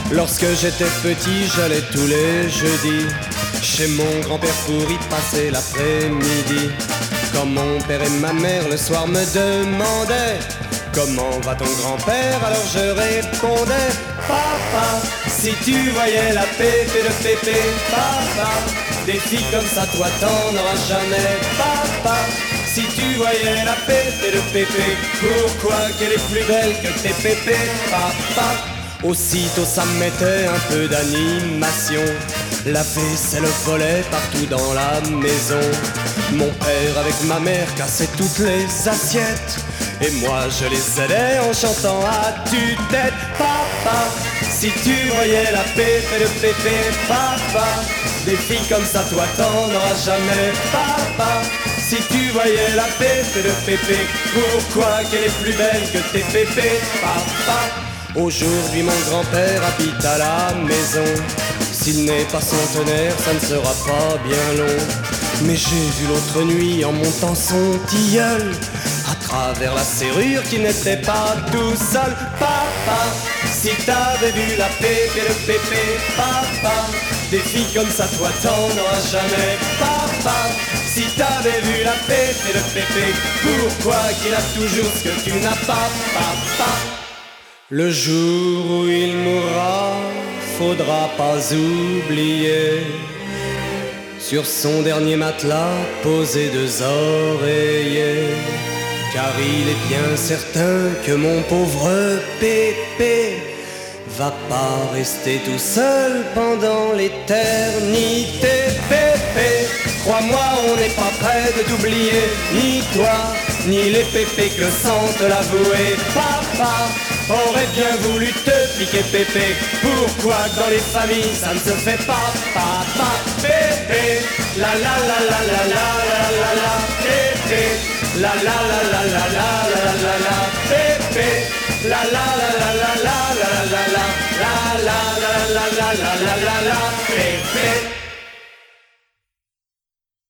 Lorsque j'étais petit, j'allais tous les jeudis chez mon grand-père pour y passer l'après-midi. Quand mon père et ma mère le soir me demandaient comment va ton grand-père, alors je répondais papa, si tu voyais la pépé de pépé, papa, des filles comme ça toi t'en auras jamais, papa, si tu voyais la pépé de pépé, pourquoi qu'elle est plus belle que tes pépés, papa. Aussitôt ça me mettait un peu d'animation. La vaisselle volait partout dans la maison. Mon père avec ma mère cassait toutes les assiettes, et moi je les aidais en chantant à tue-tête. Papa, si tu voyais la pépé de pépé, papa, des filles comme ça toi t'en auras jamais. Papa, si tu voyais la pépé de pépé, pourquoi qu'elle est plus belle que tes pépés, papa. Aujourd'hui mon grand-père habite à la maison. S'il n'est pas centenaire, ça ne sera pas bien long. Mais j'ai vu l'autre nuit en montant son tilleul à travers la serrure qu'il n'était pas tout seul. Papa, si t'avais vu la pépé de pépé, papa, des filles comme ça toi t'en auras jamais. Papa, si t'avais vu la pépé de pépé, pourquoi qu'il a toujours ce que tu n'as pas, papa. Le jour où il mourra, faudra pas oublier sur son dernier matelas poser 2 oreillers, car il est bien certain que mon pauvre pépé va pas rester tout seul pendant l'éternité. Pépé, crois-moi, on n'est pas près de t'oublier, ni toi, ni les pépés que sans te l'avouer. Papa aurait bien voulu te piquer pépé, pourquoi dans les familles ça ne se fait pas. Papa, pépé, la la la la la la la la la, pépé, la la la la la la la la la, pépé, la la la la la la la la la la la la la la la la la, pépé.